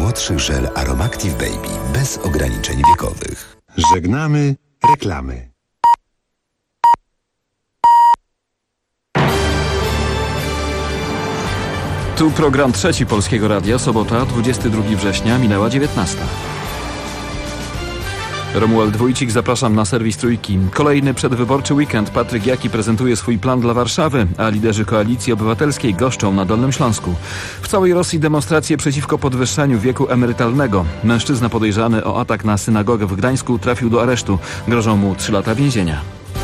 najmłodszy żel Aromactive Baby bez ograniczeń wiekowych. Żegnamy reklamy. Tu program Trzeci Polskiego Radia, sobota, 22 września, minęła 19. Romuald Wójcik, zapraszam na serwis Trójki. Kolejny przedwyborczy weekend. Patryk Jaki prezentuje swój plan dla Warszawy, a liderzy Koalicji Obywatelskiej goszczą na Dolnym Śląsku. W całej Rosji demonstracje przeciwko podwyższaniu wieku emerytalnego. Mężczyzna podejrzany o atak na synagogę w Gdańsku trafił do aresztu. Grożą mu 3 lata więzienia.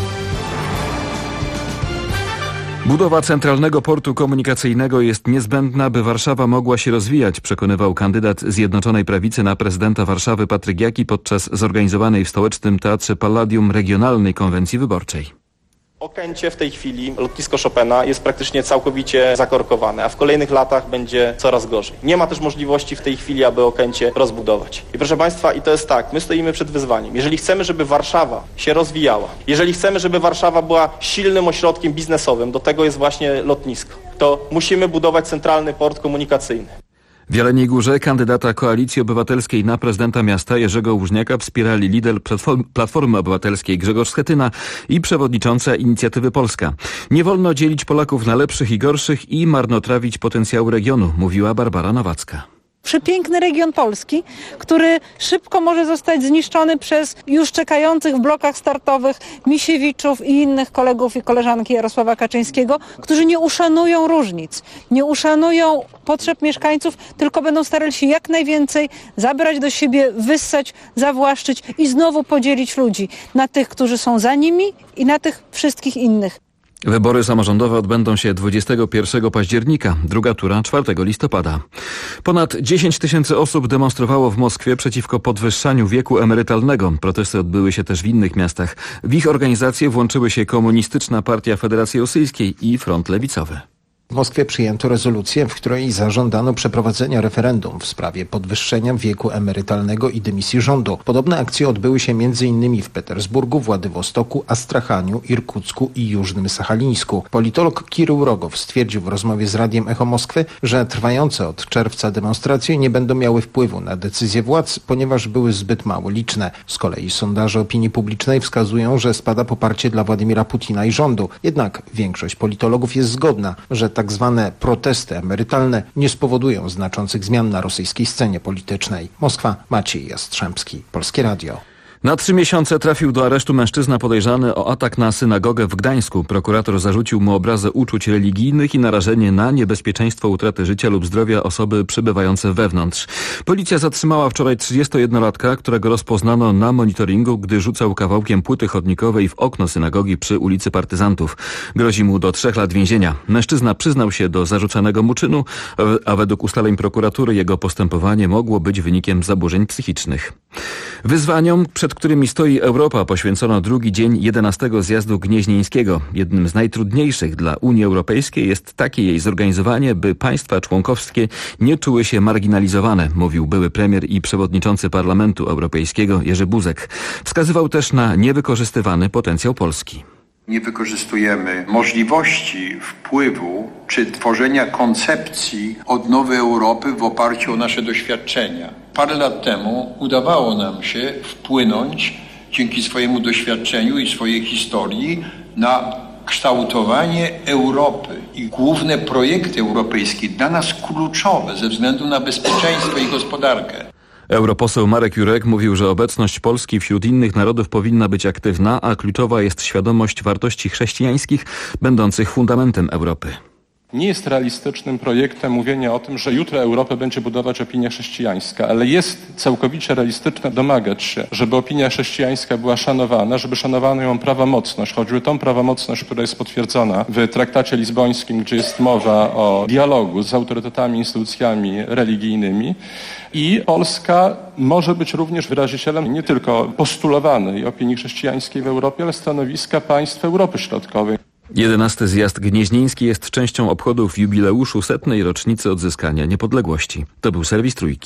Budowa centralnego portu komunikacyjnego jest niezbędna, by Warszawa mogła się rozwijać, przekonywał kandydat Zjednoczonej Prawicy na prezydenta Warszawy Patryk Jaki podczas zorganizowanej w Stołecznym Teatrze Palladium regionalnej konwencji wyborczej. Okęcie w tej chwili, lotnisko Chopina, jest praktycznie całkowicie zakorkowane, a w kolejnych latach będzie coraz gorzej. Nie ma też możliwości w tej chwili, aby Okęcie rozbudować. I proszę Państwa, i to jest tak, my stoimy przed wyzwaniem. Jeżeli chcemy, żeby Warszawa się rozwijała, jeżeli chcemy, żeby Warszawa była silnym ośrodkiem biznesowym, do tego jest właśnie lotnisko, to musimy budować centralny port komunikacyjny. W Jeleniej Górze kandydata Koalicji Obywatelskiej na prezydenta miasta Jerzego Łużniaka wspierali lider Platformy Obywatelskiej Grzegorz Schetyna i przewodnicząca Inicjatywy Polska. Nie wolno dzielić Polaków na lepszych i gorszych i marnotrawić potencjału regionu, mówiła Barbara Nowacka. Przepiękny region Polski, który szybko może zostać zniszczony przez już czekających w blokach startowych Misiewiczów i innych kolegów i koleżanki Jarosława Kaczyńskiego, którzy nie uszanują różnic, nie uszanują potrzeb mieszkańców, tylko będą starali się jak najwięcej zabrać do siebie, wyssać, zawłaszczyć i znowu podzielić ludzi na tych, którzy są za nimi i na tych wszystkich innych. Wybory samorządowe odbędą się 21 października, druga tura 4 listopada. Ponad 10 000 osób demonstrowało w Moskwie przeciwko podwyższaniu wieku emerytalnego. Protesty odbyły się też w innych miastach. W ich organizację włączyły się Komunistyczna Partia Federacji Rosyjskiej i Front Lewicowy. W Moskwie przyjęto rezolucję, w której zażądano przeprowadzenia referendum w sprawie podwyższenia wieku emerytalnego i dymisji rządu. Podobne akcje odbyły się m.in. w Petersburgu, Władywostoku, Astrachaniu, Irkucku i Jużnym Sachalińsku. Politolog Kirył Rogow stwierdził w rozmowie z Radiem Echo Moskwy, że trwające od czerwca demonstracje nie będą miały wpływu na decyzje władz, ponieważ były zbyt mało liczne. Z kolei sondaże opinii publicznej wskazują, że spada poparcie dla Władimira Putina i rządu. Jednak większość politologów jest zgodna, że tak zwane protesty emerytalne nie spowodują znaczących zmian na rosyjskiej scenie politycznej. Moskwa, Maciej Jastrzębski, Polskie Radio. Na 3 miesiące trafił do aresztu mężczyzna podejrzany o atak na synagogę w Gdańsku. Prokurator zarzucił mu obrazę uczuć religijnych i narażenie na niebezpieczeństwo utraty życia lub zdrowia osoby przebywające wewnątrz. Policja zatrzymała wczoraj 31-latka, którego rozpoznano na monitoringu, gdy rzucał kawałkiem płyty chodnikowej w okno synagogi przy ulicy Partyzantów. Grozi mu do 3 lat więzienia. Mężczyzna przyznał się do zarzucanego mu czynu, a według ustaleń prokuratury jego postępowanie mogło być wynikiem zaburzeń psychicznych. Wyzwaniom, przed którymi stoi Europa, poświęcono drugi dzień 11. zjazdu gnieźnieńskiego. Jednym z najtrudniejszych dla Unii Europejskiej jest takie jej zorganizowanie, by państwa członkowskie nie czuły się marginalizowane, mówił były premier i przewodniczący Parlamentu Europejskiego Jerzy Buzek. Wskazywał też na niewykorzystywany potencjał Polski. Nie wykorzystujemy możliwości wpływu czy tworzenia koncepcji odnowy Europy w oparciu o nasze doświadczenia. Parę lat temu udawało nam się wpłynąć dzięki swojemu doświadczeniu i swojej historii na kształtowanie Europy i główne projekty europejskie dla nas kluczowe ze względu na bezpieczeństwo i gospodarkę. Europoseł Marek Jurek mówił, że obecność Polski wśród innych narodów powinna być aktywna, a kluczowa jest świadomość wartości chrześcijańskich, będących fundamentem Europy. Nie jest realistycznym projektem mówienie o tym, że jutro Europę będzie budować opinia chrześcijańska, ale jest całkowicie realistyczne domagać się, żeby opinia chrześcijańska była szanowana, żeby szanowano ją prawomocność, choćby tą prawomocność, która jest potwierdzona w traktacie lizbońskim, gdzie jest mowa o dialogu z autorytetami, instytucjami religijnymi. I Polska może być również wyrazicielem nie tylko postulowanej opinii chrześcijańskiej w Europie, ale stanowiska państw Europy Środkowej. 11. zjazd gnieźnieński jest częścią obchodów jubileuszu 100. rocznicy odzyskania niepodległości. To był serwis Trójki.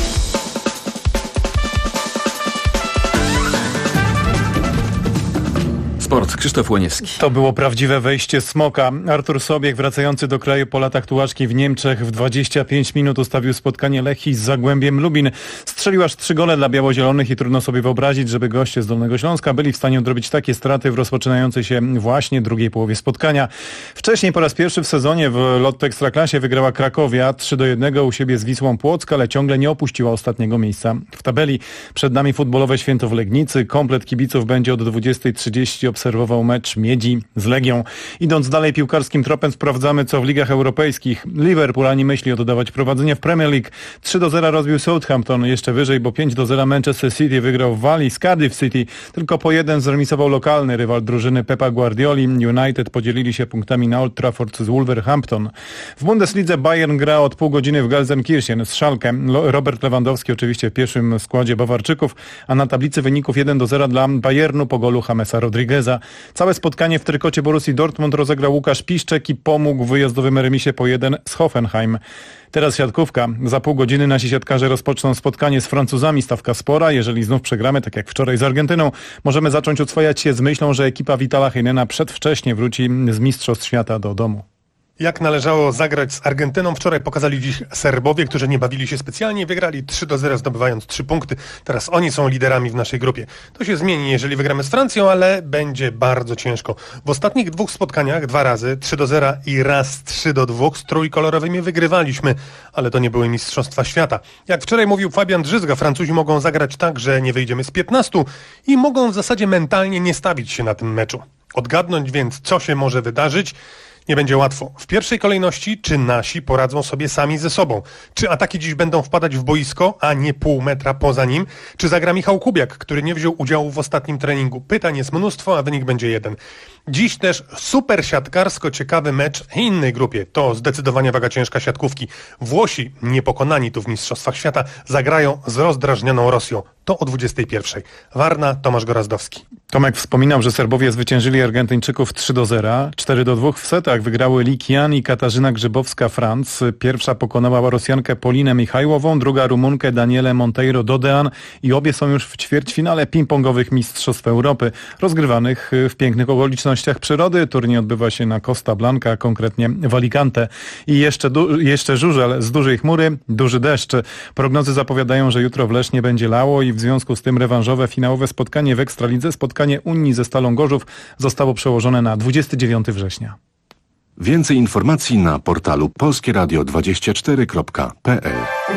Sport. Sport. Krzysztof Łoniewski. To było prawdziwe wejście smoka. Artur Sobiech, wracający do kraju po latach tułaczki w Niemczech, w 25 minut ustawił spotkanie Lechii z Zagłębiem Lubin. Strzelił aż 3 gole dla białozielonych i trudno sobie wyobrazić, żeby goście z Dolnego Śląska byli w stanie odrobić takie straty w rozpoczynającej się właśnie drugiej połowie spotkania. Wcześniej po raz pierwszy w sezonie w Lotto Ekstraklasie wygrała Krakowia 3-1 u siebie z Wisłą Płock, ale ciągle nie opuściła ostatniego miejsca w tabeli. Przed nami futbolowe święto w Legnicy. Komplet kibiców będzie od 20:30 obserwował mecz Miedzi z Legią. Idąc dalej piłkarskim tropem, sprawdzamy, co w ligach europejskich. Liverpool ani myśli oddawać prowadzenie w Premier League. 3-0 rozbił Southampton, jeszcze wyżej, bo 5-0 Manchester City wygrał w Walii z Cardiff City. Tylko po 1 zremisował lokalny rywal drużyny Pepa Guardioli. United podzielili się punktami na Old Trafford z Wolverhampton. W Bundeslidze Bayern gra od pół godziny w Gelsenkirchen z Schalke. Robert Lewandowski oczywiście w pierwszym składzie Bawarczyków, a na tablicy wyników 1-0 dla Bayernu po golu Jamesa Rodrigueza. Całe spotkanie w trykocie Borussii Dortmund rozegrał Łukasz Piszczek i pomógł w wyjazdowym remisie po 1 z Hoffenheim. Teraz siatkówka. Za pół godziny nasi siatkarze rozpoczną spotkanie z Francuzami. Stawka spora. Jeżeli znów przegramy, tak jak wczoraj z Argentyną, możemy zacząć oswajać się z myślą, że ekipa Vitala Heinena przedwcześnie wróci z Mistrzostw Świata do domu. Jak należało zagrać z Argentyną, wczoraj pokazali dziś Serbowie, którzy nie bawili się specjalnie, wygrali 3-0, zdobywając 3 punkty. Teraz oni są liderami w naszej grupie. To się zmieni, jeżeli wygramy z Francją, ale będzie bardzo ciężko. W ostatnich 2 spotkaniach 2 razy 3-0 i raz 3-2 z trójkolorowymi wygrywaliśmy, ale to nie były Mistrzostwa Świata. Jak wczoraj mówił Fabian Drzyzga, Francuzi mogą zagrać tak, że nie wyjdziemy z 15 i mogą w zasadzie mentalnie nie stawić się na tym meczu. Odgadnąć więc, co się może wydarzyć, nie będzie łatwo. W pierwszej kolejności, czy nasi poradzą sobie sami ze sobą? Czy ataki dziś będą wpadać w boisko, a nie pół metra poza nim? Czy zagra Michał Kubiak, który nie wziął udziału w ostatnim treningu? Pytań jest mnóstwo, a wynik będzie 1. Dziś też super siatkarsko ciekawy mecz w innej grupie. To zdecydowanie waga ciężka siatkówki. Włosi, niepokonani tu w Mistrzostwach Świata, zagrają z rozdrażnioną Rosją. To o 21:00. Warna, Tomasz Gorazdowski. Tomek wspominał, że Serbowie zwyciężyli Argentyńczyków 3-0. 4-2 w setach wygrały Li Qian i Katarzyna Grzybowska-Franc. Pierwsza pokonała Rosjankę Polinę Michajłową, druga Rumunkę Danielę Monteiro-Dodean i obie są już w ćwierćfinale ping-pongowych Mistrzostw Europy, rozgrywanych w pięknych okolicznościach przyrody. Turniej odbywa się na Costa Blanca, konkretnie w Alicante. I jeszcze żużel z dużej chmury, duży deszcz. Prognozy zapowiadają, że jutro w Lesznie będzie lało i w związku z tym rewanżowe finałowe spotkanie w Ekstralidze, spotkanie Unii ze Stalą Gorzów zostało przełożone na 29 września. Więcej informacji na portalu polskieradio24.pl.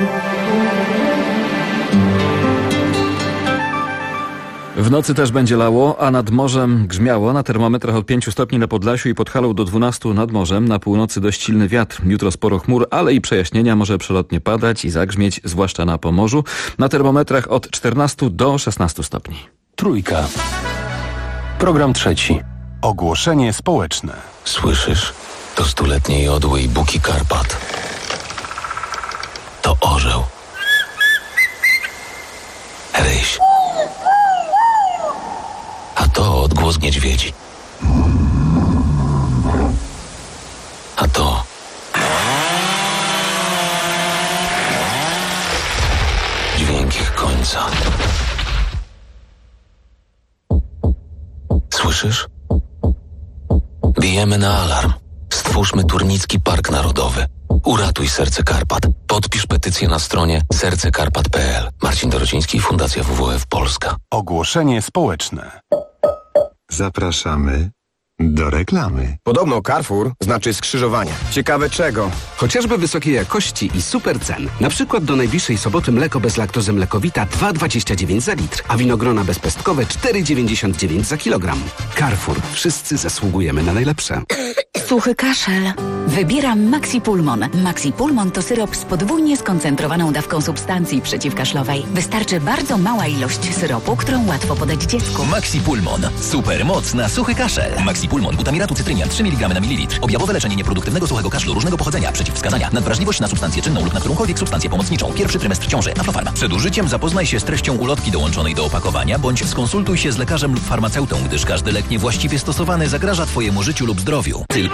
W nocy też będzie lało, a nad morzem grzmiało. Na termometrach od 5 stopni na Podlasiu i pod Halą do 12 nad morzem. Na północy dość silny wiatr. Jutro sporo chmur, ale i przejaśnienia. Może przelotnie padać i zagrzmieć, zwłaszcza na Pomorzu. Na termometrach od 14 do 16 stopni. Trójka. Program 3. Ogłoszenie społeczne. Słyszysz? To 100-letnie jodły i buki Karpat. To orzeł. Ryś. A to odgłos niedźwiedzi. A to... dźwięk ich końca. Słyszysz? Bijemy na alarm. Stwórzmy Turnicki Park Narodowy. Uratuj Serce Karpat. Podpisz petycję na stronie sercekarpat.pl. Marcin Dorociński, Fundacja WWF Polska. Ogłoszenie społeczne. Zapraszamy do reklamy. Podobno Carrefour znaczy skrzyżowanie. Ciekawe czego? Chociażby wysokiej jakości i super cen. Na przykład do najbliższej soboty mleko bez laktozy Mlekowita 2,29 za litr, a winogrona bezpestkowe 4,99 za kilogram. Carrefour. Wszyscy zasługujemy na najlepsze. Suchy kaszel. Wybieram Maxi Pulmon. Maxi Pulmon to syrop z podwójnie skoncentrowaną dawką substancji przeciwkaszlowej. Wystarczy bardzo mała ilość syropu, którą łatwo podać dziecku. Maxi Pulmon. Super moc na suchy kaszel. Maxi Pulmon. Glutamiratu cytrynia 3 mg na mililitr. Objawowe leczenie nieproduktywnego suchego kaszlu różnego pochodzenia. Przeciwwskazania. Nadwrażliwość na substancję czynną lub na którąkolwiek substancję pomocniczą. Pierwszy trymestr ciąży. Aflofarma. Przed użyciem zapoznaj się z treścią ulotki dołączonej do opakowania, bądź skonsultuj się z lekarzem lub farmaceutą, gdyż każdy lek niewłaściwie stosowany zagraża Twojemu życiu lub zdrowiu. Tylko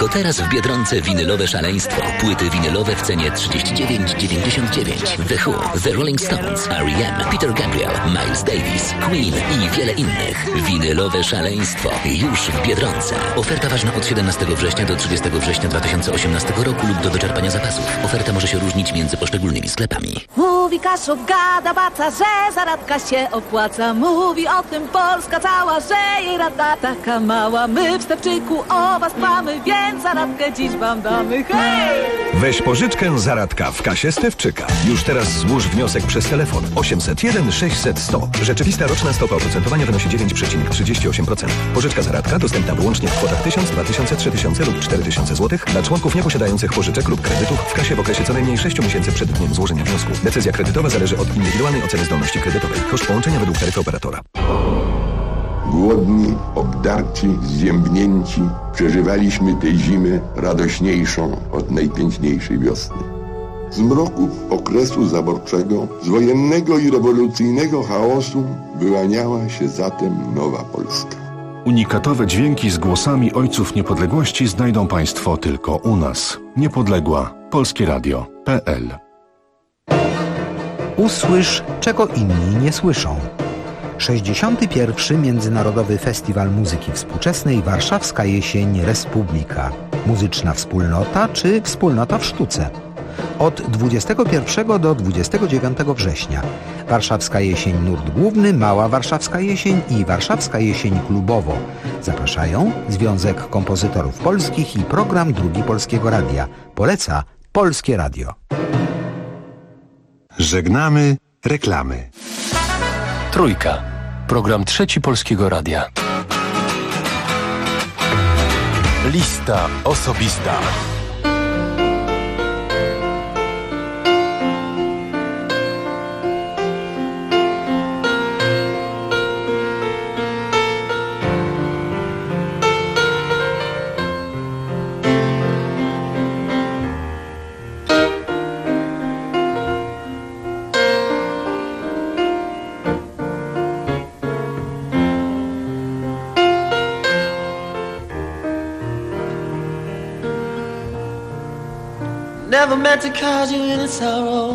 Tylko teraz w Biedronce winylowe szaleństwo. Płyty winylowe w cenie 39,99. The Who, The Rolling Stones, R.E.M., Peter Gabriel, Miles Davis, Queen i wiele innych. Winylowe szaleństwo. Już w Biedronce. Oferta ważna od 17 września do 30 września 2018 roku lub do wyczerpania zapasów. Oferta może się różnić między poszczególnymi sklepami. Mówi Kaszub, gada baca, że zaradka się opłaca. Mówi o tym Polska cała, że jej rada taka mała. My w Stepczyku o was dbamy, więc zaradkę dziś wam damy. Hej! Weź pożyczkę zaradka w kasie Stewczyka. Już teraz złóż wniosek przez telefon 801 600 100. Rzeczywista roczna stopa oprocentowania wynosi 9,38%. Pożyczka zaradka dostępna wyłącznie w kwotach 1000, 2000, 3000 lub 4000 zł dla członków nieposiadających pożyczek lub kredytów w kasie w okresie co najmniej 6 miesięcy przed dniem złożenia wniosku. Decyzja kredytowa zależy od indywidualnej oceny zdolności kredytowej. Koszt połączenia według taryfy operatora. Głodni, obdarci, zziębnięci, przeżywaliśmy tę zimę radośniejszą od najpiękniejszej wiosny. Z mroków okresu zaborczego, z wojennego i rewolucyjnego chaosu wyłaniała się zatem nowa Polska. Unikatowe dźwięki z głosami ojców niepodległości znajdą Państwo tylko u nas. Niepodległa. Polskie Radio.pl. Usłysz, czego inni nie słyszą. 61. Międzynarodowy Festiwal Muzyki Współczesnej Warszawska Jesień Republika. Muzyczna wspólnota czy wspólnota w sztuce. Od 21 do 29 września. Warszawska Jesień Nurt Główny, Mała Warszawska Jesień i Warszawska Jesień Klubowo. Zapraszają Związek Kompozytorów Polskich i Program Drugi Polskiego Radia. Poleca Polskie Radio. Żegnamy reklamy. Trójka. Program Trzeci Polskiego Radia. Lista osobista. Never meant to cause you any sorrow.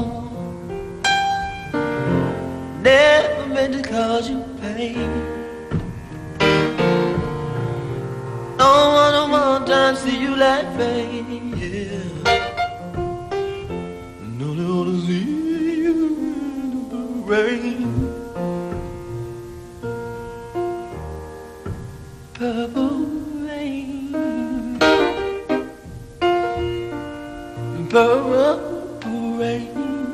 Never meant to cause you pain. Don't wanna time see you laughing, yeah. No, they wanna see you in the rain. Purple rain. Purple rain.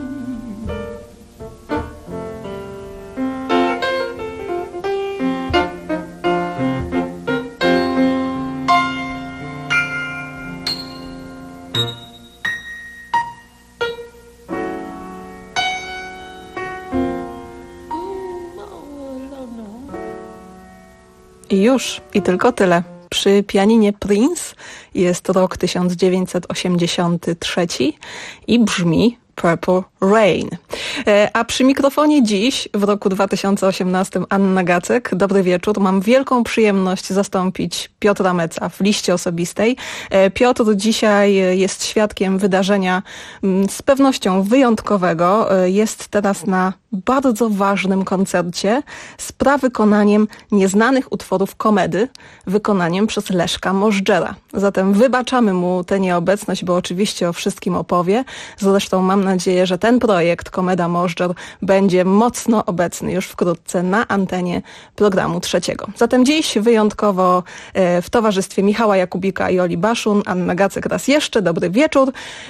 I już, i tylko tyle. Przy pianinie Prince jest rok 1983 i brzmi Purple Rain. A przy mikrofonie dziś, w roku 2018, Anna Gacek. Dobry wieczór. Mam wielką przyjemność zastąpić Piotra Meca w liście osobistej. Piotr dzisiaj jest świadkiem wydarzenia z pewnością wyjątkowego. Jest teraz na bardzo ważnym koncercie z prawykonaniem nieznanych utworów komedy, wykonaniem przez Leszka Możdżera. Zatem wybaczamy mu tę nieobecność, bo oczywiście o wszystkim opowie. Zresztą mam nadzieję, że ten projekt Komeda Możdżer będzie mocno obecny już wkrótce na antenie programu Trzeciego. Zatem dziś wyjątkowo w towarzystwie Michała Jakubika i Oli Baszun, Anna Gacek raz jeszcze. Dobry wieczór.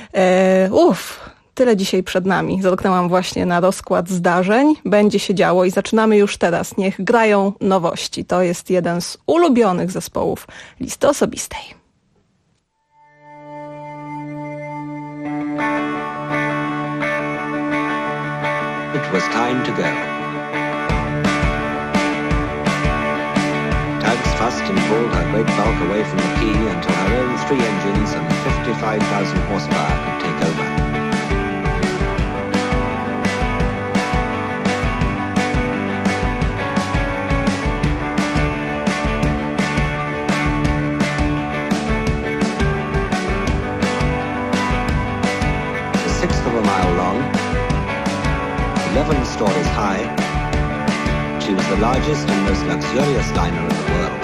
Tyle dzisiaj przed nami. Zerknęłam właśnie na rozkład zdarzeń. Będzie się działo i zaczynamy już teraz. Niech grają nowości. To jest jeden z ulubionych zespołów listy osobistej. It was time to go. Tugs fussed and pulled her great bulk away from the quay until her own 3 engines and 55,000 horsepower could take over. 11 stories high. She was the largest and most luxurious liner in the world.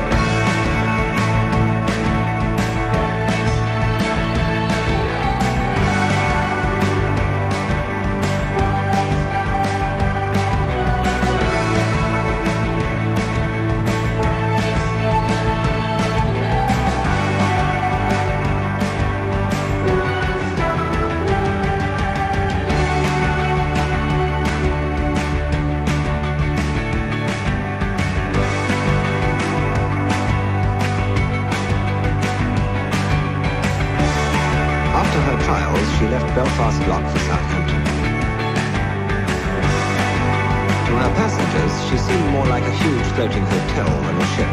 She left Belfast Lock for Southampton. To her passengers, she seemed more like a huge floating hotel than a ship.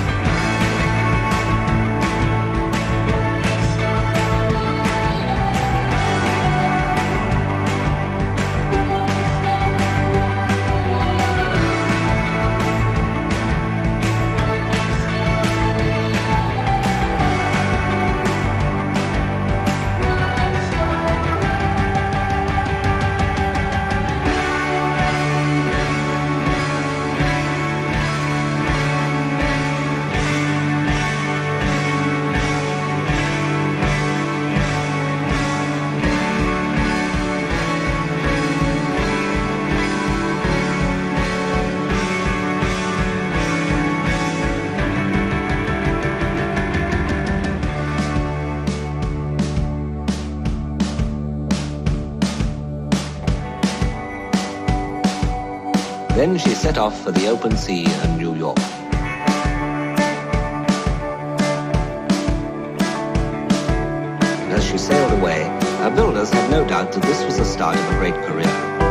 Then she set off for the open sea and New York. And as she sailed away, her builders had no doubt that this was the start of a great career.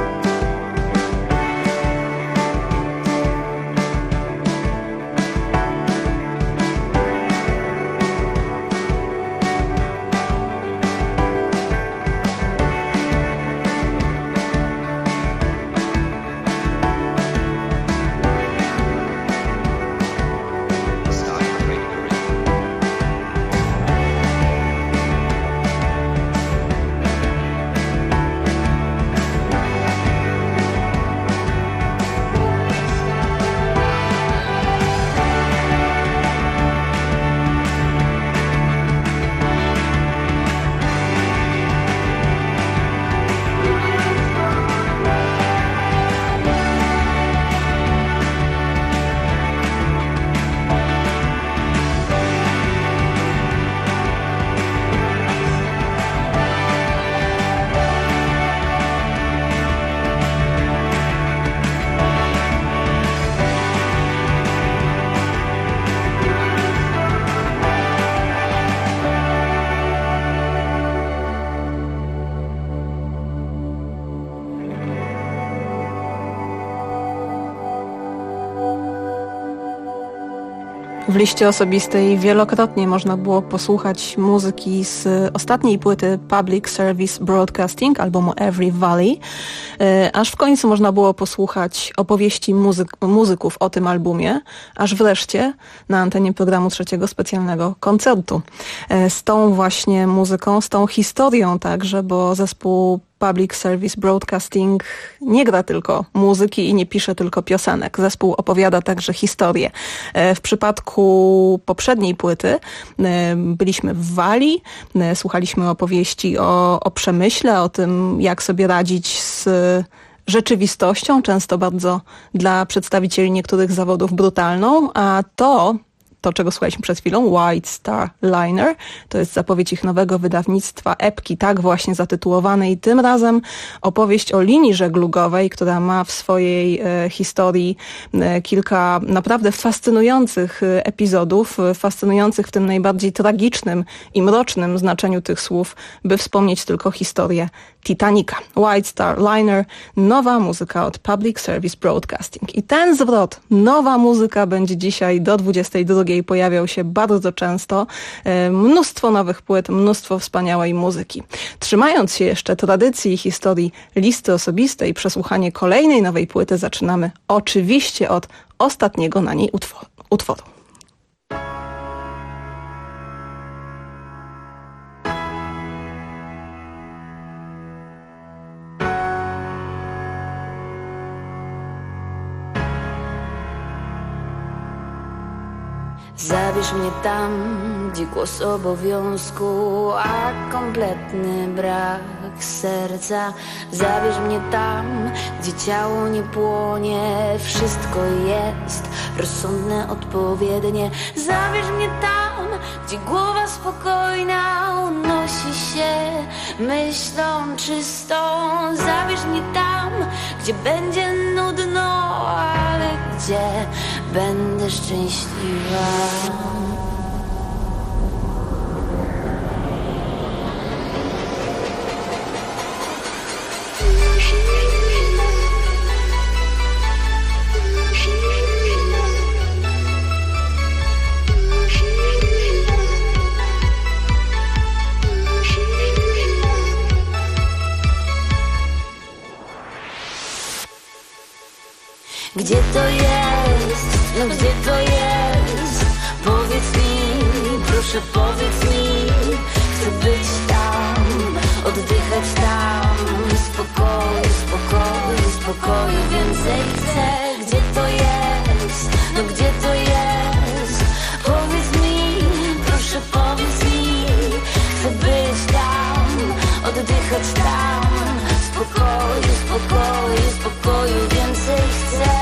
W liście osobistej wielokrotnie można było posłuchać muzyki z ostatniej płyty Public Service Broadcasting, albumu Every Valley, aż w końcu można było posłuchać opowieści muzyków o tym albumie, aż wreszcie na antenie programu trzeciego specjalnego koncertu. Z tą właśnie muzyką, z tą historią także, bo zespół Public Service Broadcasting nie gra tylko muzyki i nie pisze tylko piosenek. Zespół opowiada także historię. W przypadku poprzedniej płyty byliśmy w Walii, słuchaliśmy opowieści o przemyśle, o tym, jak sobie radzić z rzeczywistością, często bardzo dla przedstawicieli niektórych zawodów brutalną, a to, czego słuchaliśmy przed chwilą, White Star Liner, to jest zapowiedź ich nowego wydawnictwa epki, tak właśnie zatytułowanej. Tym razem opowieść o linii żeglugowej, która ma w swojej historii kilka naprawdę fascynujących epizodów, fascynujących w tym najbardziej tragicznym i mrocznym znaczeniu tych słów, by wspomnieć tylko historię Titanica. White Star Liner, nowa muzyka od Public Service Broadcasting. I ten zwrot, nowa muzyka, będzie dzisiaj do 22 pojawiał się bardzo często. Mnóstwo nowych płyt, mnóstwo wspaniałej muzyki. Trzymając się jeszcze tradycji i historii listy osobistej, przesłuchanie kolejnej nowej płyty zaczynamy oczywiście od ostatniego na niej utworu. Zabierz mnie tam, gdzie głos obowiązku, a kompletny brak serca. Zabierz mnie tam, gdzie ciało nie płonie, wszystko jest rozsądne, odpowiednie. Zabierz mnie tam, gdzie głowa spokojna unosi się myślą czystą. Zabierz mnie tam, gdzie będzie nudno, ale gdzie będę szczęśliwa. Gdzie to jest? No gdzie to jest? Powiedz mi, proszę powiedz mi. Chcę być tam, oddychać tam. Spokoju, spokoju, spokoju więcej chcę. Gdzie to jest? No gdzie to jest? Powiedz mi, proszę powiedz mi. Chcę być tam, oddychać tam. Spokoju, spokoju, spokoju więcej chcę.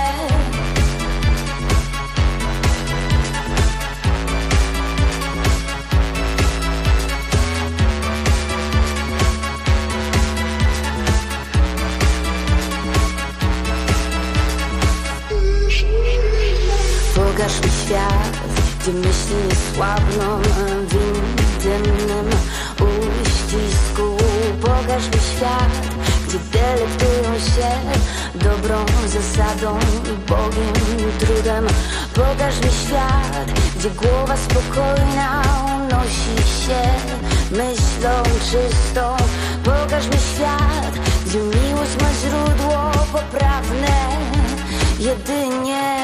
Pokaż mi świat, gdzie myśli nie słabną w intymnym uścisku. Pokaż mi świat, gdzie delektują się dobrą zasadą i Bogiem i trudem. Pokaż mi świat, gdzie głowa spokojna unosi się myślą czystą. Pokaż mi świat, gdzie miłość ma źródło poprawne jedynie.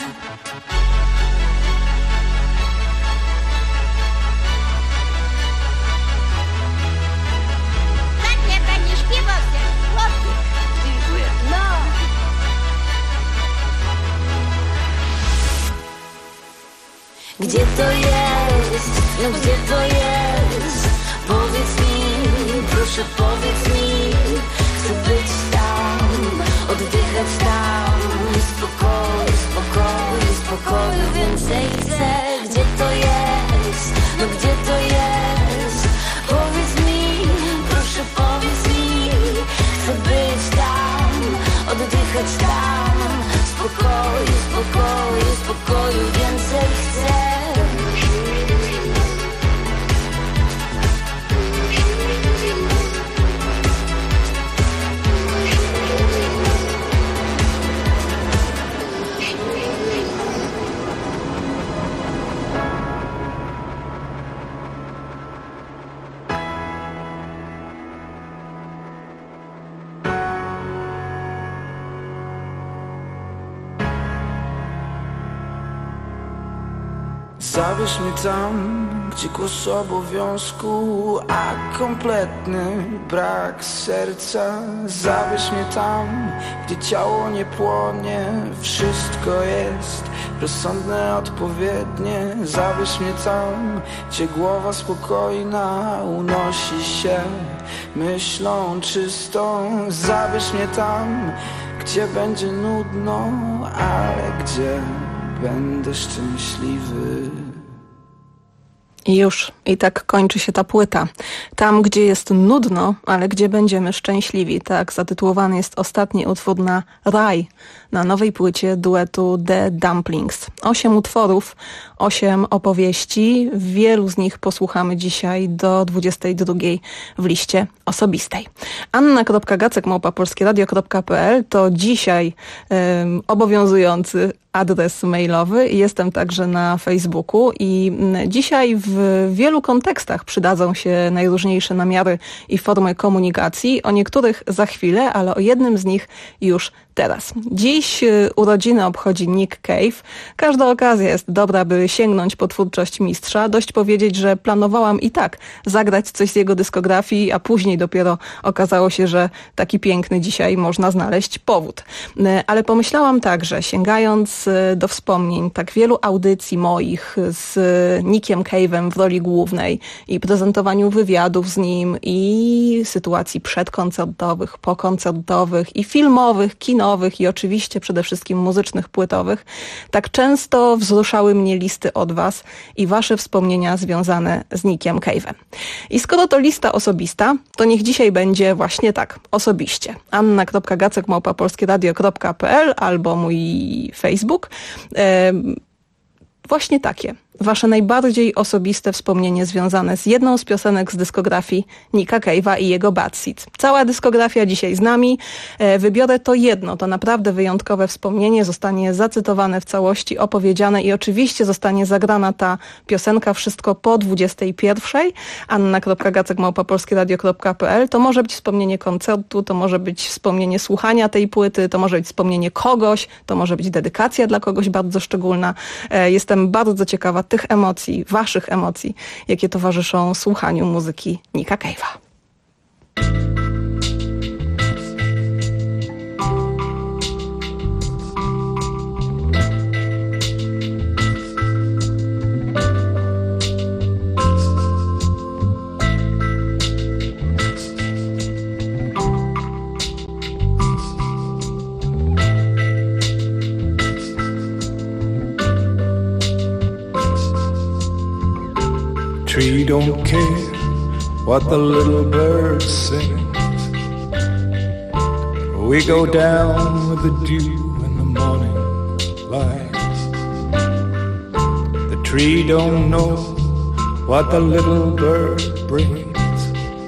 Gdzie to jest? No gdzie to jest? Powiedz mi, proszę powiedz mi. Chcę być tam, oddychać tam. Spokoju, spokoju, spokoju więcej chcę. Gdzie to jest? No gdzie to jest? Powiedz mi, proszę powiedz mi. Chcę być tam, oddychać tam. Spokoju, spokoju, spokoju więcej chcę. Zabierz mnie tam, gdzie głos obowiązku, a kompletny brak serca. Zabierz mnie tam, gdzie ciało nie płonie, wszystko jest rozsądne, odpowiednie. Zabierz mnie tam, gdzie głowa spokojna unosi się myślą czystą. Zabierz mnie tam, gdzie będzie nudno, ale gdzie będę szczęśliwy. I już. I tak kończy się ta płyta. Tam, gdzie jest nudno, ale gdzie będziemy szczęśliwi. Tak zatytułowany jest ostatni utwór na Raj, na nowej płycie duetu The Dumplings. 8 utworów, 8 opowieści. Wielu z nich posłuchamy dzisiaj do 22 w liście osobistej. anna.gacek@polskieradio.pl to dzisiaj obowiązujący adres mailowy. Jestem także na Facebooku i dzisiaj w w wielu kontekstach przydadzą się najróżniejsze namiary i formy komunikacji. O niektórych za chwilę, ale o jednym z nich już teraz. Dziś urodziny obchodzi Nick Cave. Każda okazja jest dobra, by sięgnąć po twórczość mistrza. Dość powiedzieć, że planowałam i tak zagrać coś z jego dyskografii, a później dopiero okazało się, że taki piękny dzisiaj można znaleźć powód. Ale pomyślałam także, sięgając do wspomnień tak wielu audycji moich z Nickiem Cave'em w roli głównej i prezentowaniu wywiadów z nim i sytuacji przedkoncertowych, pokoncertowych i filmowych, kinowych i oczywiście przede wszystkim muzycznych, płytowych, tak często wzruszały mnie listy od was i wasze wspomnienia związane z Nickiem Cave'em. I skoro to lista osobista, to niech dzisiaj będzie właśnie tak, osobiście. anna.gacek@polskieradio.pl albo mój Facebook. Właśnie takie. Wasze najbardziej osobiste wspomnienie związane z jedną z piosenek z dyskografii Nicka Cave'a i jego Bad Seeds. Cała dyskografia dzisiaj z nami. Wybiorę to jedno, to naprawdę wyjątkowe wspomnienie. Zostanie zacytowane w całości, opowiedziane i oczywiście zostanie zagrana ta piosenka wszystko po 21:00. anna.gacek@polskieradio.pl. To może być wspomnienie koncertu, to może być wspomnienie słuchania tej płyty, to może być wspomnienie kogoś, to może być dedykacja dla kogoś bardzo szczególna. Jestem bardzo ciekawa tych emocji, waszych emocji, jakie towarzyszą słuchaniu muzyki Nicka Cave'a. Tree don't care what the little bird sings. We go down with the dew in the morning light. The tree don't know what the little bird brings.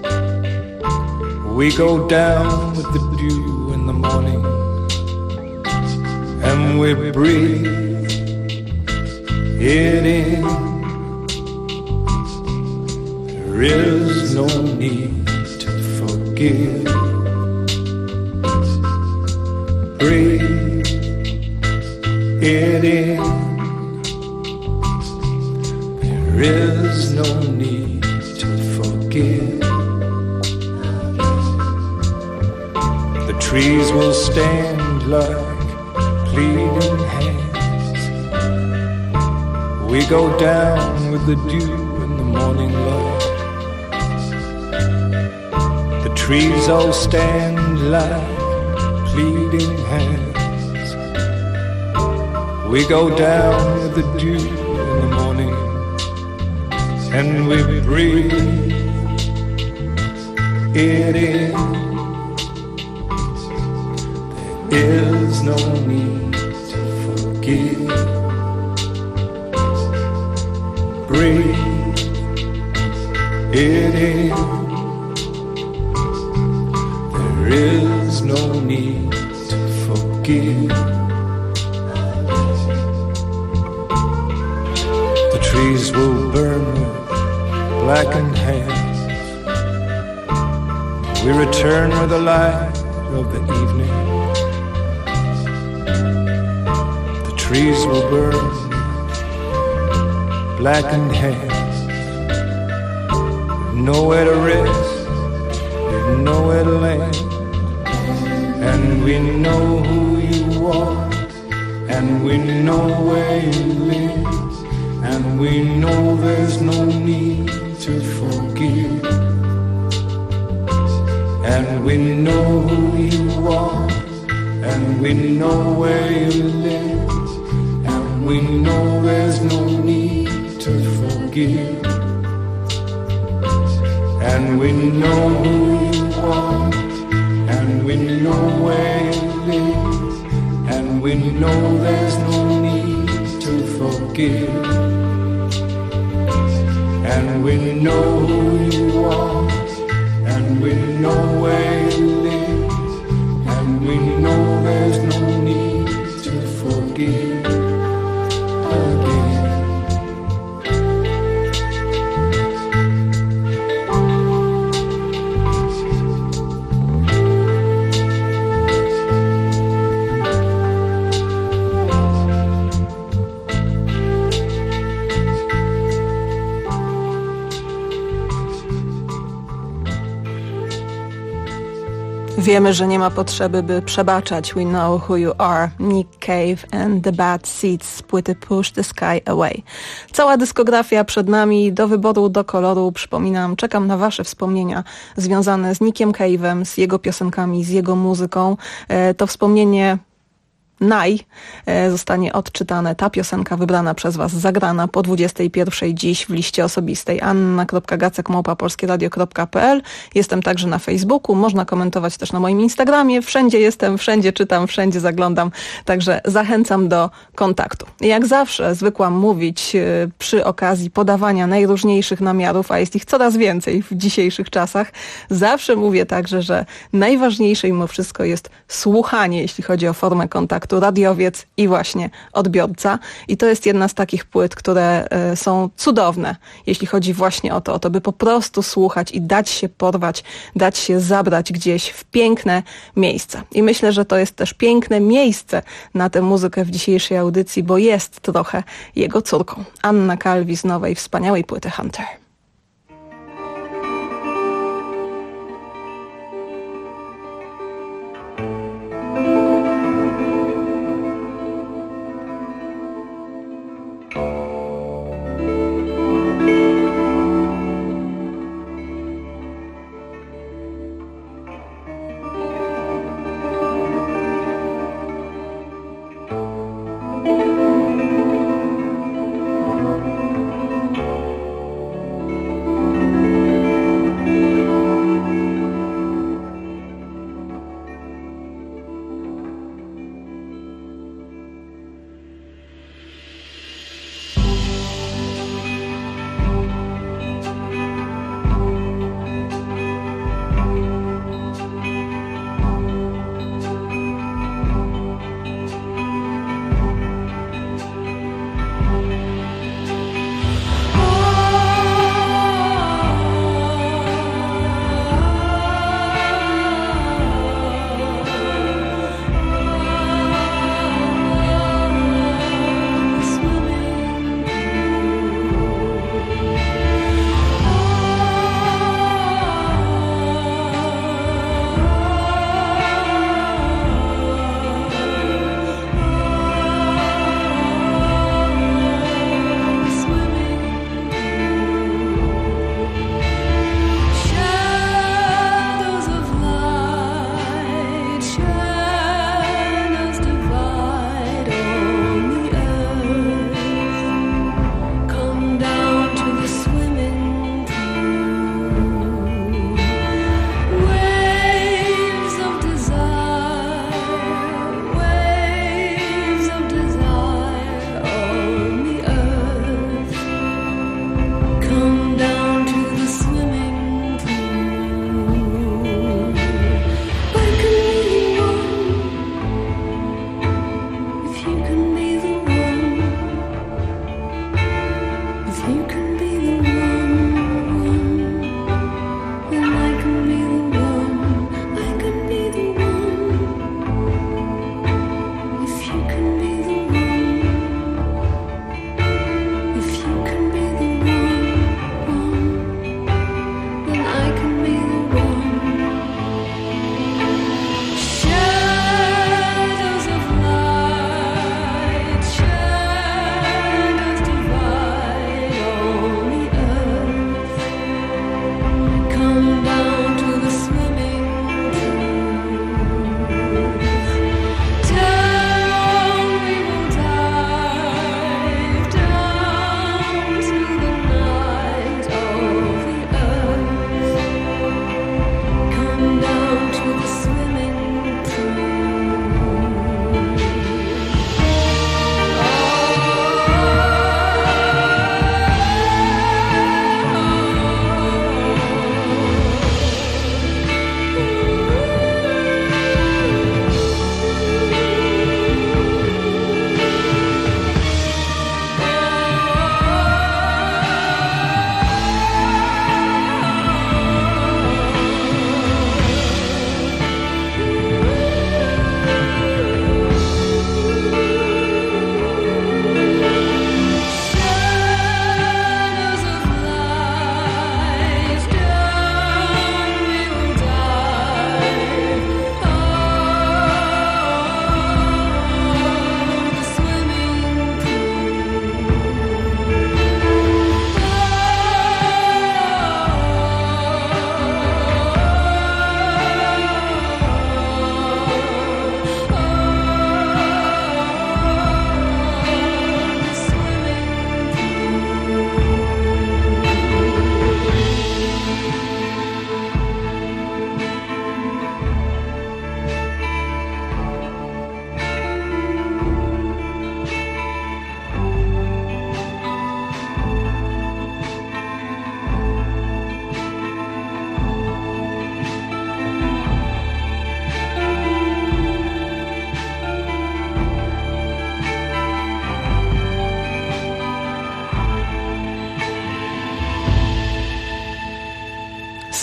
We go down with the dew in the morning, and we breathe it in. There is no need to forgive. Breathe it in. There is no need to forgive. The trees will stand like pleading hands. We go down with the dew in the morning light. The trees all stand like pleading hands. We go down with the dew in the morning, and we breathe it in. There is no need to forgive. Breathe it in. There is no need to forgive. The trees will burn with blackened hands. We return with the light of the evening. The trees will burn with blackened hands. Nowhere to rest, there's nowhere to land. And we know who you are, and we know where you live, and we know there's no need to forgive. And we know who you are, and we know where you live, and we know there's no need to forgive. And we know who you are, and we know where you live, and we know there's no need to forgive. And we know who you are, and we know where you live, and we know there's no need to forgive again. Wiemy, że nie ma potrzeby, by przebaczać. We know who you are. Nick Cave and the Bad Seeds z płyty Push the Sky Away. Cała dyskografia przed nami, do wyboru, do koloru. Przypominam, czekam na wasze wspomnienia związane z Nickiem Cave'em, z jego piosenkami, z jego muzyką. To wspomnienie zostanie odczytane. Ta piosenka wybrana przez was, zagrana po 21 dziś w liście osobistej anna.gacek@polskieradio.pl. Jestem także na Facebooku, można komentować też na moim Instagramie. Wszędzie jestem, wszędzie czytam, wszędzie zaglądam, także zachęcam do kontaktu. Jak zawsze zwykłam mówić przy okazji podawania najróżniejszych namiarów, a jest ich coraz więcej w dzisiejszych czasach, zawsze mówię także, że najważniejsze mimo wszystko jest słuchanie, jeśli chodzi o formę kontaktu. Radiowiec i właśnie odbiorca. I to jest jedna z takich płyt, które są cudowne, jeśli chodzi właśnie o to, by po prostu słuchać i dać się porwać, dać się zabrać gdzieś w piękne miejsca. I myślę, że to jest też piękne miejsce na tę muzykę w dzisiejszej audycji, bo jest trochę jego córką. Anna Calvi z nowej, wspaniałej płyty Hunter.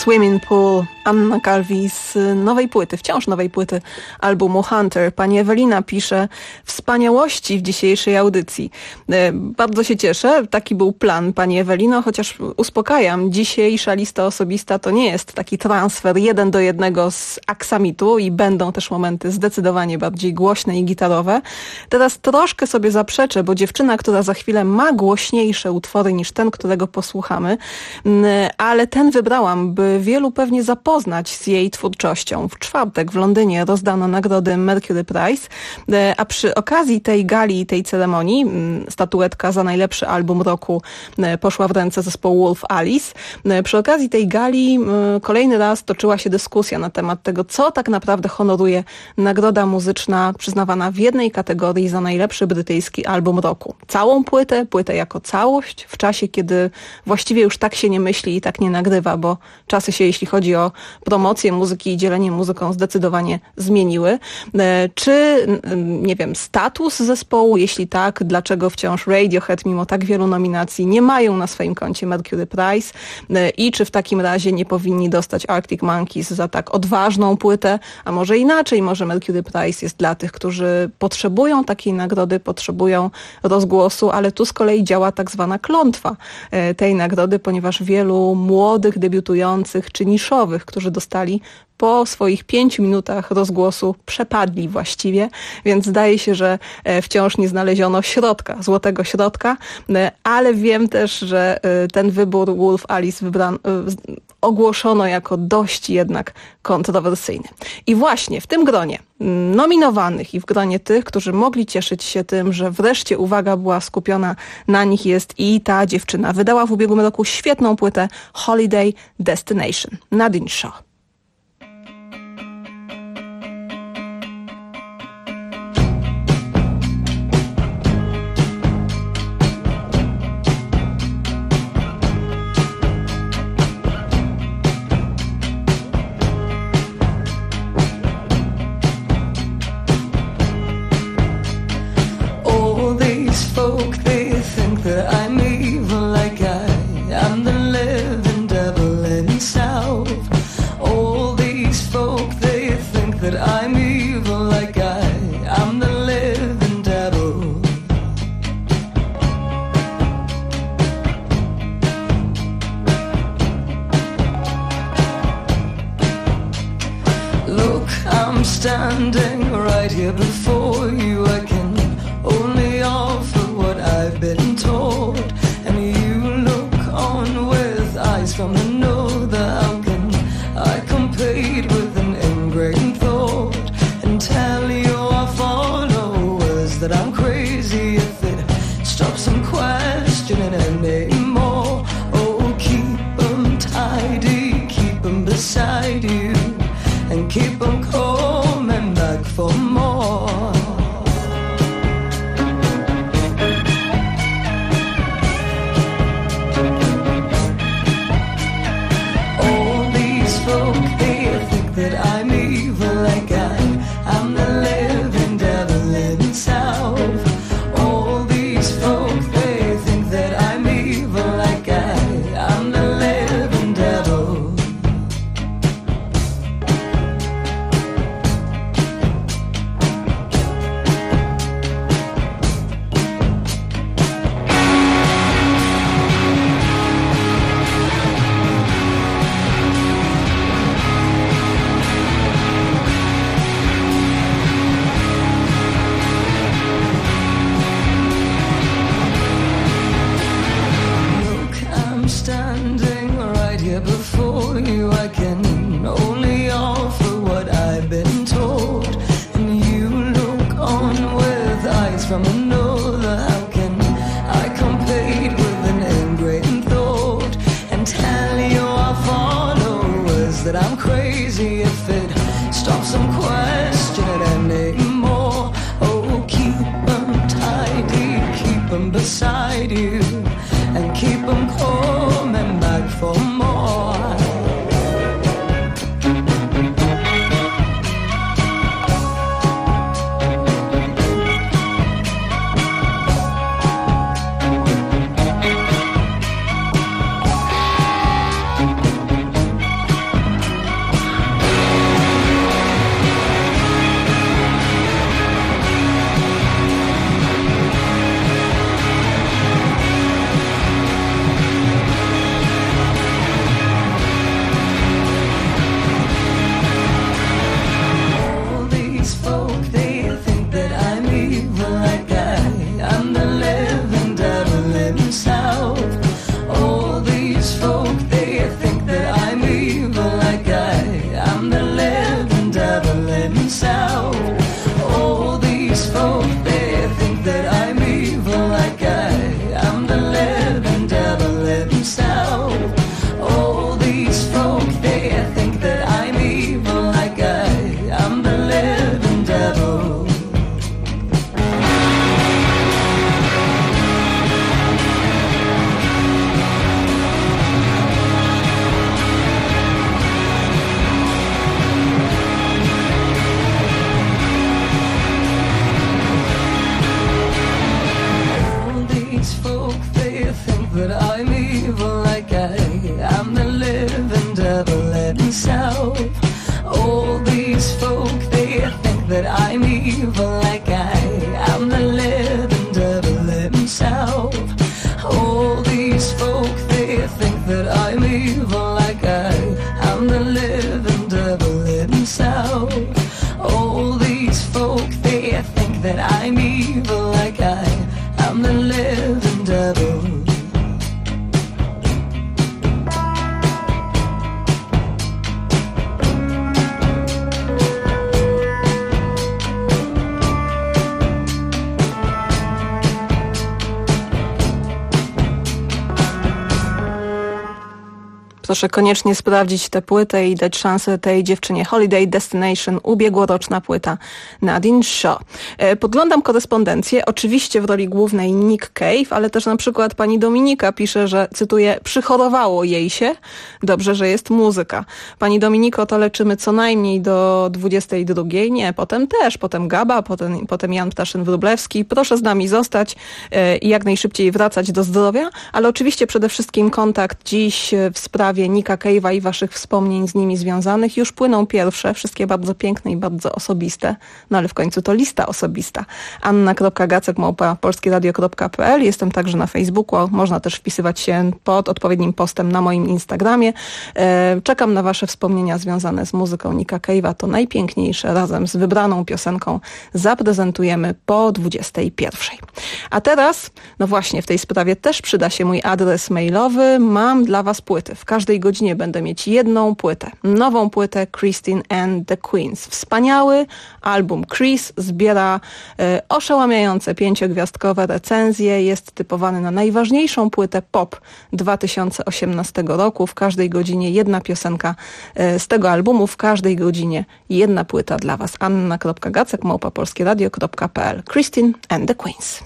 Swimming Pool, Anna Calvi z nowej płyty, wciąż nowej płyty albumu Hunter. Pani Ewelina pisze: wspaniałości w dzisiejszej audycji. Bardzo się cieszę, taki był plan, pani Ewelino, chociaż uspokajam, dzisiejsza lista osobista to nie jest taki transfer 1 do 1 z aksamitu i będą też momenty zdecydowanie bardziej głośne i gitarowe. Teraz troszkę sobie zaprzeczę, bo dziewczyna, która za chwilę ma głośniejsze utwory niż ten, którego posłuchamy, ale ten wybrałam, by wielu pewnie zapoznać z jej twórczością. W czwartek w Londynie rozdano nagrody Mercury Prize, a przy okazji tej gali, tej ceremonii, statuetka za najlepszy album roku poszła w ręce zespołu Wolf Alice. Przy okazji tej gali kolejny raz toczyła się dyskusja na temat tego, co tak naprawdę honoruje nagroda muzyczna przyznawana w jednej kategorii za najlepszy brytyjski album roku. Całą płytę jako całość, w czasie, kiedy właściwie już tak się nie myśli i tak nie nagrywa, bo czasy się, jeśli chodzi o promocję muzyki i dzielenie muzyką, zdecydowanie zmieniły. Czy, nie wiem, status zespołu? Jeśli tak, dlaczego wciąż Radiohead, mimo tak wielu nominacji, nie mają na swoim koncie Mercury Prize? I czy w takim razie nie powinni dostać Arctic Monkeys za tak odważną płytę? A może inaczej, może Mercury Prize jest dla tych, którzy potrzebują takiej nagrody, potrzebują rozgłosu, ale tu z kolei działa tak zwana klątwa tej nagrody, ponieważ wielu młodych, debiutujących czy niszowych, którzy dostali po swoich 5 minutach rozgłosu, przepadli właściwie, więc zdaje się, że wciąż nie znaleziono środka, złotego środka, ale wiem też, że ten wybór Wolf Alice ogłoszono jako dość jednak kontrowersyjny. I właśnie w tym gronie nominowanych i w gronie tych, którzy mogli cieszyć się tym, że wreszcie uwaga była skupiona na nich, jest i ta dziewczyna. Wydała w ubiegłym roku świetną płytę Holiday Destination. Nadine Shaw. Standing right here before you, I can only offer what I've been told, and you look on with eyes from another. How can I compete with an ingrained thought and tell your followers that I'm crazy if it stops them questioning anymore? Oh, keep them tidy, keep them beside you, and keep them coming back for more. All these folk, they think that I'm evil, like I'm the living devil inside. All these folk, they think that I'm evil, like I'm the living devil. south. All these folk, they think that I'm evil, like I'm the living devil living south. All these folk, they think that I'm evil, like I'm the living devil. But I'm evil, like I'm the living devil living south. All these folk, they think that I'm evil, like I'm the living devil living south. All these folk, they think that I'm evil, like I'm the living devil living south. All these folk, they think that I'm evil, like I'm the living devil. Proszę koniecznie sprawdzić tę płytę i dać szansę tej dziewczynie. Holiday Destination, ubiegłoroczna płyta Nadine Shaw. Podglądam korespondencję, oczywiście w roli głównej Nick Cave, ale też na przykład pani Dominika pisze, że, cytuję, przychorowało jej się. Dobrze, że jest muzyka. Pani Dominiko, to leczymy co najmniej do 22. Nie, potem też, potem Gaba, potem Jan Ptaszyn-Wróblewski. Proszę z nami zostać i jak najszybciej wracać do zdrowia, ale oczywiście przede wszystkim kontakt dziś w sprawie Nicka Cave'a i waszych wspomnień z nimi związanych. Już płyną pierwsze, wszystkie bardzo piękne i bardzo osobiste, no ale w końcu to lista osobista. anna.gacek@polskieradio.pl. Jestem także na Facebooku, można też wpisywać się pod odpowiednim postem na moim Instagramie. Czekam na wasze wspomnienia związane z muzyką Nicka Cave'a. To najpiękniejsze razem z wybraną piosenką zaprezentujemy po 21. A teraz, no właśnie w tej sprawie też przyda się mój adres mailowy. Mam dla was płyty. W każdej godzinie będę mieć jedną płytę. Nową płytę Christine and the Queens. Wspaniały album. Chris zbiera oszałamiające 5-gwiazdkowe recenzje. Jest typowany na najważniejszą płytę pop 2018 roku. W każdej godzinie jedna piosenka z tego albumu. W każdej godzinie jedna płyta dla was. anna.gacek@polskieradio.pl. Christine and the Queens.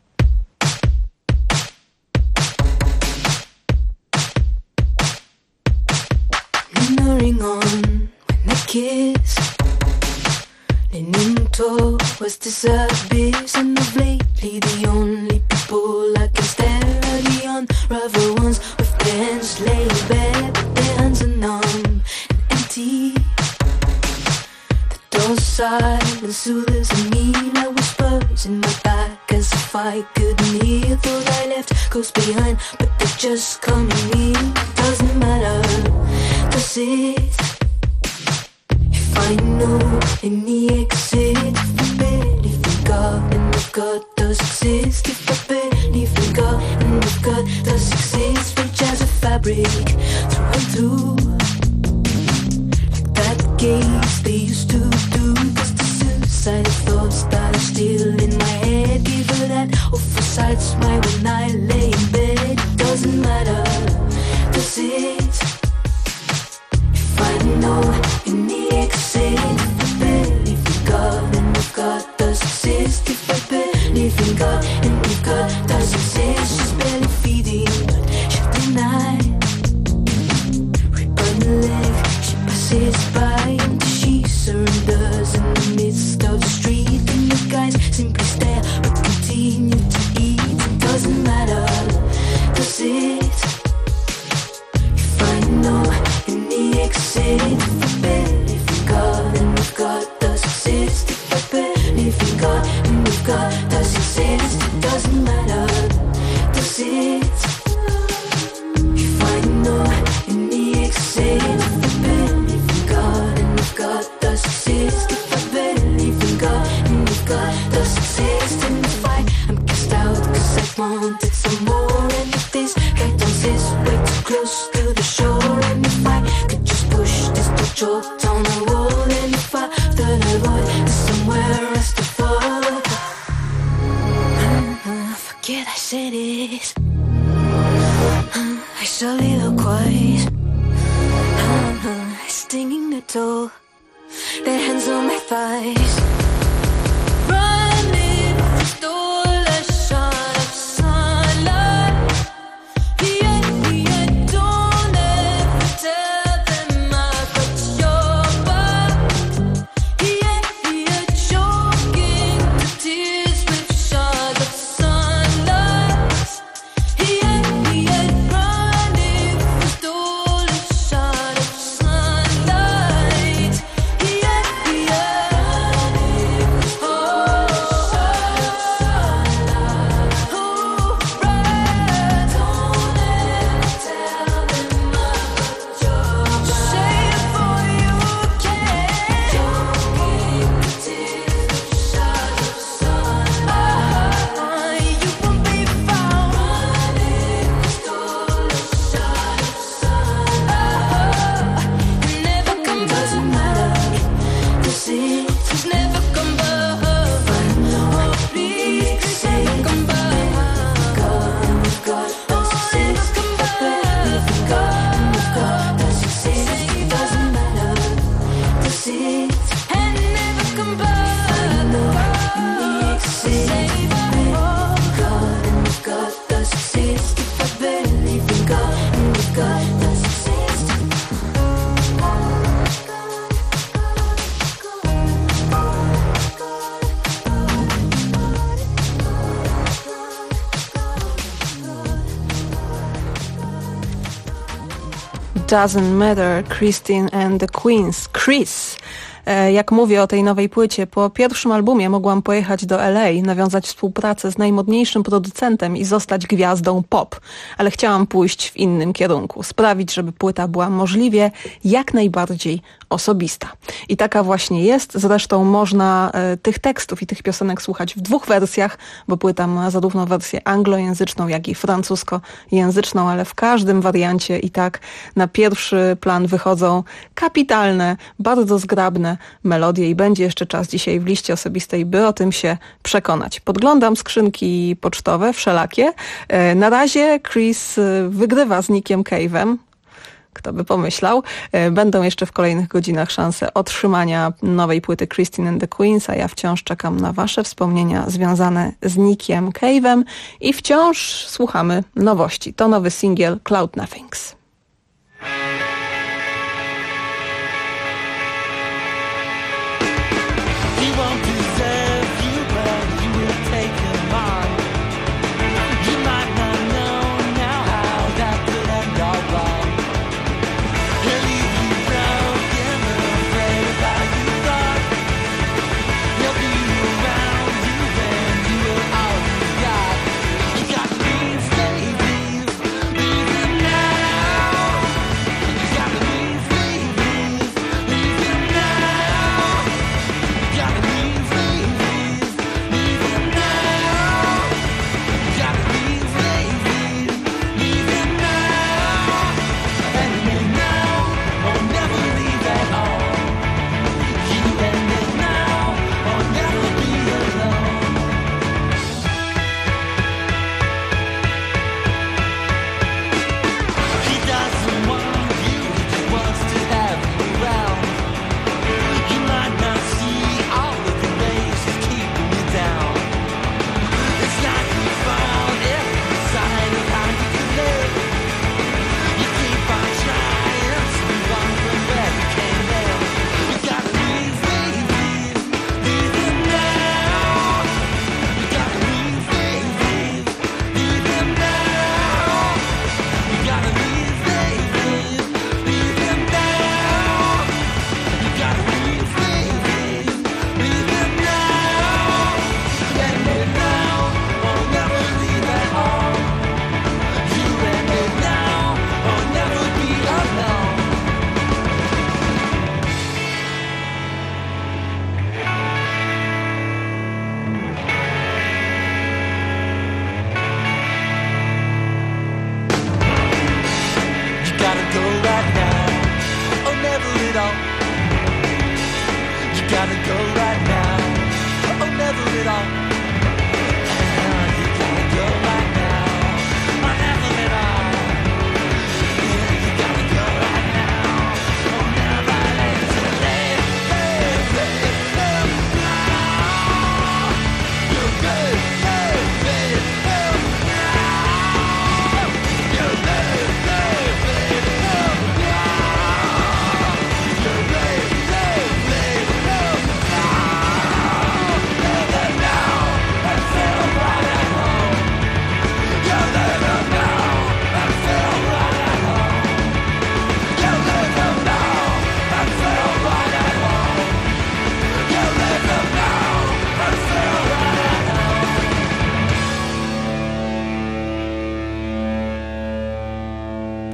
Ring on when I kiss, leaning towards this abyss, and of lately the only people I can stare are the unraveled ones with their hands laid bare, but their hands are numb and empty. The dull silence soothes me like whispers in my back, as if I couldn't hear. Thought I left ghosts behind, but they're just coming near. Doesn't matter. Does it? If I know in the exit, if I believe in God and if God does exist, if I believe in God and if God does exist, rich as a fabric through and through, like that gaze they used to do. Cause the suicidal thoughts that are still in my head, give her that oversight smile when I lay in bed. Doesn't matter, does it? I know in the exit, if I believe in God and if God does exist, if I believe in God and if God does exist, she's barely feeding but she'll deny. Rip on the leg, she passes by until she surrenders in the midst of the street, and the guys simply stare but continue to eat. It doesn't matter, does it? If I know in the exit, if I believe in God and if God does exist, if I believe in God and if God does exist, it doesn't matter, does it? If I know in the exit, if I believe in God and if God does exist, if I believe in God and if God does exist, and if I am cast out cause I wanted some more, and if this guy does this way too close to the shore, and if I could just push this torch on the wall, and if I thought I would cities. I soliloquize, stinging the door, their hands on my thighs. Running, stole a shot of sunlight. Yeah, don't ever tell them I got your back. Yeah, choking the tears with shots of sunlight. Yeah, running, stole a shot of sunlight. Doesn't Matter, Christine and the Queens. Chris. Jak mówię o tej nowej płycie, po pierwszym albumie mogłam pojechać do LA, nawiązać współpracę z najmodniejszym producentem i zostać gwiazdą pop, ale chciałam pójść w innym kierunku, sprawić, żeby płyta była możliwie jak najbardziej osobista. I taka właśnie jest. Zresztą można tych tekstów i tych piosenek słuchać w dwóch wersjach, bo płyta ma zarówno wersję anglojęzyczną, jak i francuskojęzyczną, ale w każdym wariancie i tak na pierwszy plan wychodzą kapitalne, bardzo zgrabne melodie i będzie jeszcze czas dzisiaj w liście osobistej, by o tym się przekonać. Podglądam skrzynki pocztowe, wszelakie. Na razie Chris wygrywa z Nickiem Cave'em. Kto by pomyślał. Będą jeszcze w kolejnych godzinach szanse otrzymania nowej płyty Christine and the Queens, a ja wciąż czekam na wasze wspomnienia związane z Nickiem Cave'em i wciąż słuchamy nowości. To nowy singiel Cloud Nothings. You got green stages, these are nights.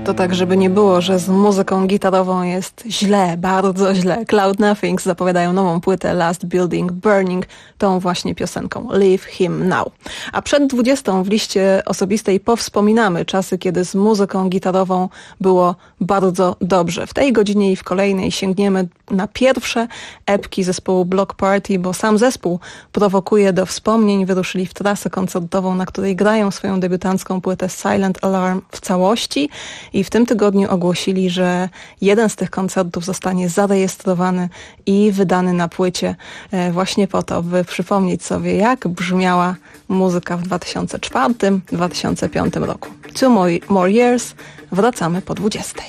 to tak, żeby nie było, że z muzyką gitarową jest źle, bardzo źle. Cloud Nothings zapowiadają nową płytę Last Building Burning, tą właśnie piosenką Leave Him Now. A przed 20 w liście osobistej powspominamy czasy, kiedy z muzyką gitarową było bardzo dobrze. W tej godzinie i w kolejnej sięgniemy na pierwsze epki zespołu Block Party, bo sam zespół prowokuje do wspomnień. Wyruszyli w trasę koncertową, na której grają swoją debiutancką płytę Silent Alarm w całości i w tym tygodniu ogłosili, że jeden z tych koncertów zostanie zarejestrowany i wydany na płycie właśnie po to, by przypomnieć sobie, jak brzmiała muzyka w 2004-2005 roku. 2 More Years, wracamy po 20.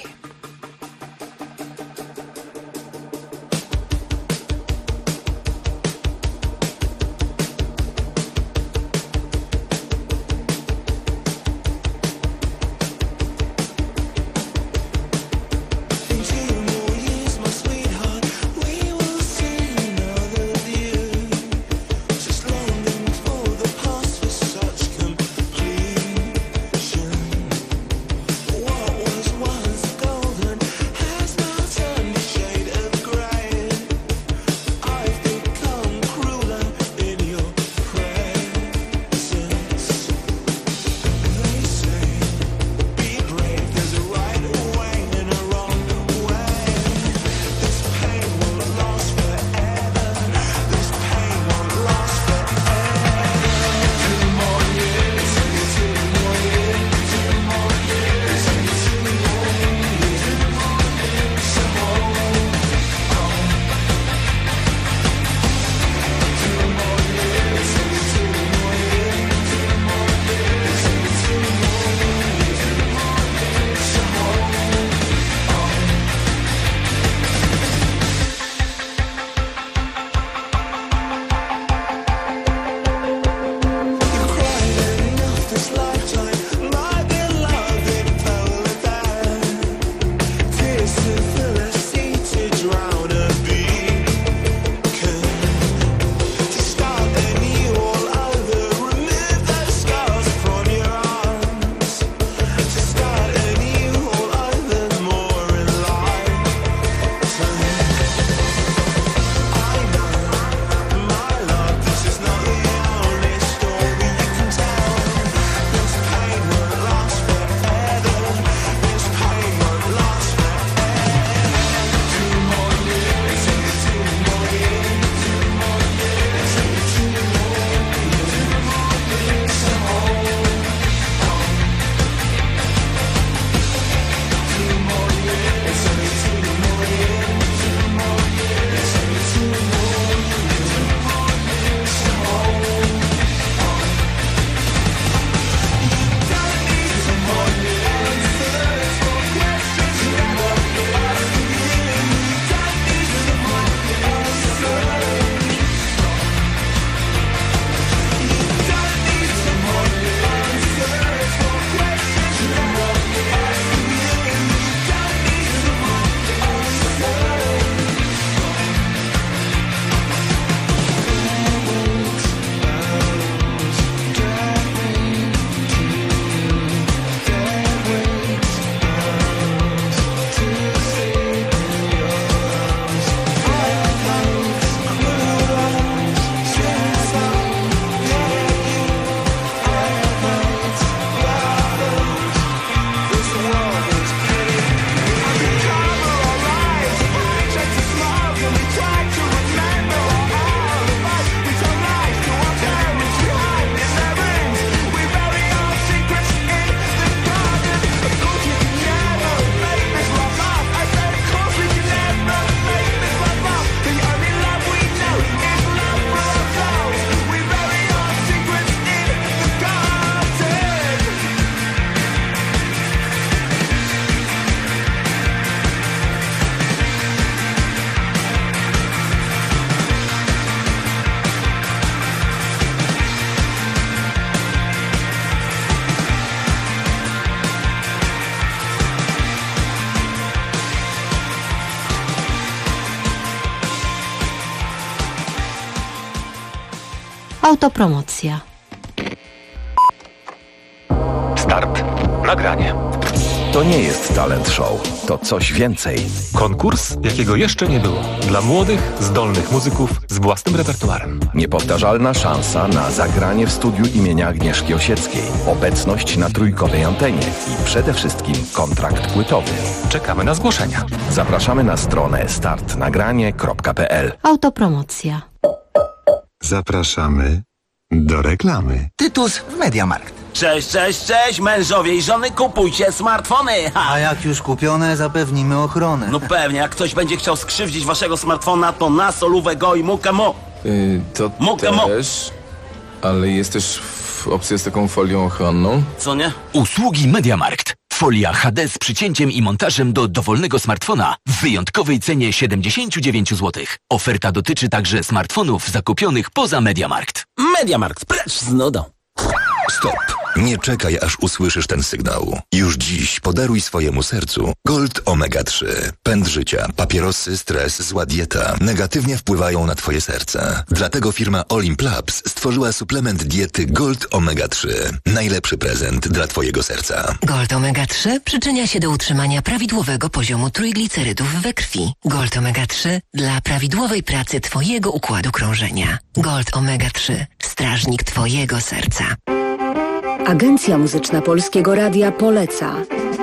Autopromocja. Start. Nagranie. To nie jest talent show, to coś więcej. Konkurs, jakiego jeszcze nie było. Dla młodych, zdolnych muzyków z własnym repertuarem. Niepowtarzalna szansa na zagranie w studiu imienia Agnieszki Osieckiej. Obecność na trójkowej antenie i przede wszystkim kontrakt płytowy. Czekamy na zgłoszenia. Zapraszamy na stronę startnagranie.pl. Autopromocja. Zapraszamy do reklamy. Tytus w Mediamarkt. Cześć, mężowie i żony, kupujcie smartfony! A jak już kupione, zapewnimy ochronę. No pewnie, jak ktoś będzie chciał skrzywdzić waszego smartfona, to na solówę go i mukę mo. To też, ale jest też opcja z taką folią ochronną. Co nie? Usługi Mediamarkt. Folia HD z przycięciem i montażem do dowolnego smartfona w wyjątkowej cenie 79 zł. Oferta dotyczy także smartfonów zakupionych poza Mediamarkt. Mediamarkt, precz z nudą. Stop! Nie czekaj, aż usłyszysz ten sygnał. Już dziś podaruj swojemu sercu Gold Omega 3. Pęd życia, papierosy, stres, zła dieta negatywnie wpływają na twoje serce. Dlatego firma Olimp Labs stworzyła suplement diety Gold Omega 3. Najlepszy prezent dla twojego serca. Gold Omega 3 przyczynia się do utrzymania prawidłowego poziomu trójglicerydów we krwi. Gold Omega 3 dla prawidłowej pracy twojego układu krążenia. Gold Omega 3. Strażnik twojego serca. Agencja Muzyczna Polskiego Radia poleca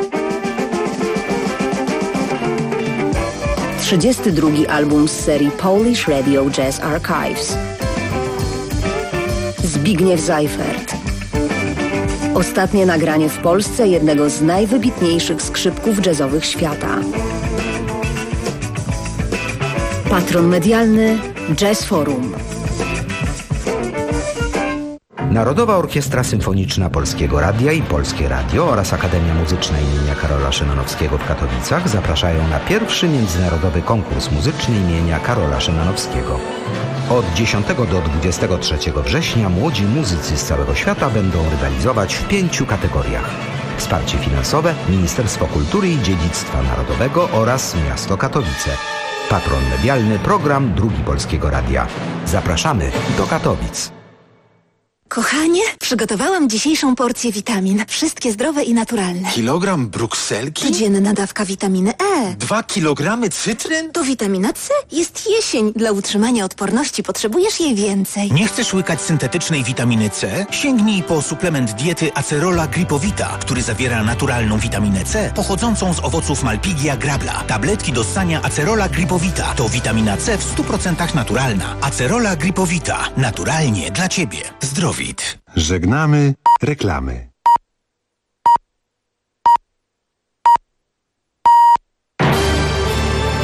32. album z serii Polish Radio Jazz Archives. Zbigniew Seifert. Ostatnie nagranie w Polsce jednego z najwybitniejszych skrzypków jazzowych świata. Patron medialny Jazz Forum. Narodowa Orkiestra Symfoniczna Polskiego Radia i Polskie Radio oraz Akademia Muzyczna imienia Karola Szymanowskiego w Katowicach zapraszają na pierwszy międzynarodowy konkurs muzyczny imienia Karola Szymanowskiego. Od 10 do 23 września młodzi muzycy z całego świata będą rywalizować w 5 kategoriach. Wsparcie finansowe Ministerstwo Kultury i Dziedzictwa Narodowego oraz Miasto Katowice. Patron medialny program Drugi Polskiego Radia. Zapraszamy do Katowic. Kochanie, przygotowałam dzisiejszą porcję witamin. Wszystkie zdrowe i naturalne. Kilogram brukselki? Codzienna dawka witaminy E. 2 kilogramy cytryn? To witamina C. Jest jesień. Dla utrzymania odporności potrzebujesz jej więcej. Nie chcesz łykać syntetycznej witaminy C? Sięgnij po suplement diety Acerola Gripowita, który zawiera naturalną witaminę C pochodzącą z owoców Malpighia grabla. Tabletki do ssania Acerola Gripowita to witamina C w 100% naturalna. Acerola Gripowita. Naturalnie dla Ciebie. Zdrowit. Żegnamy reklamy.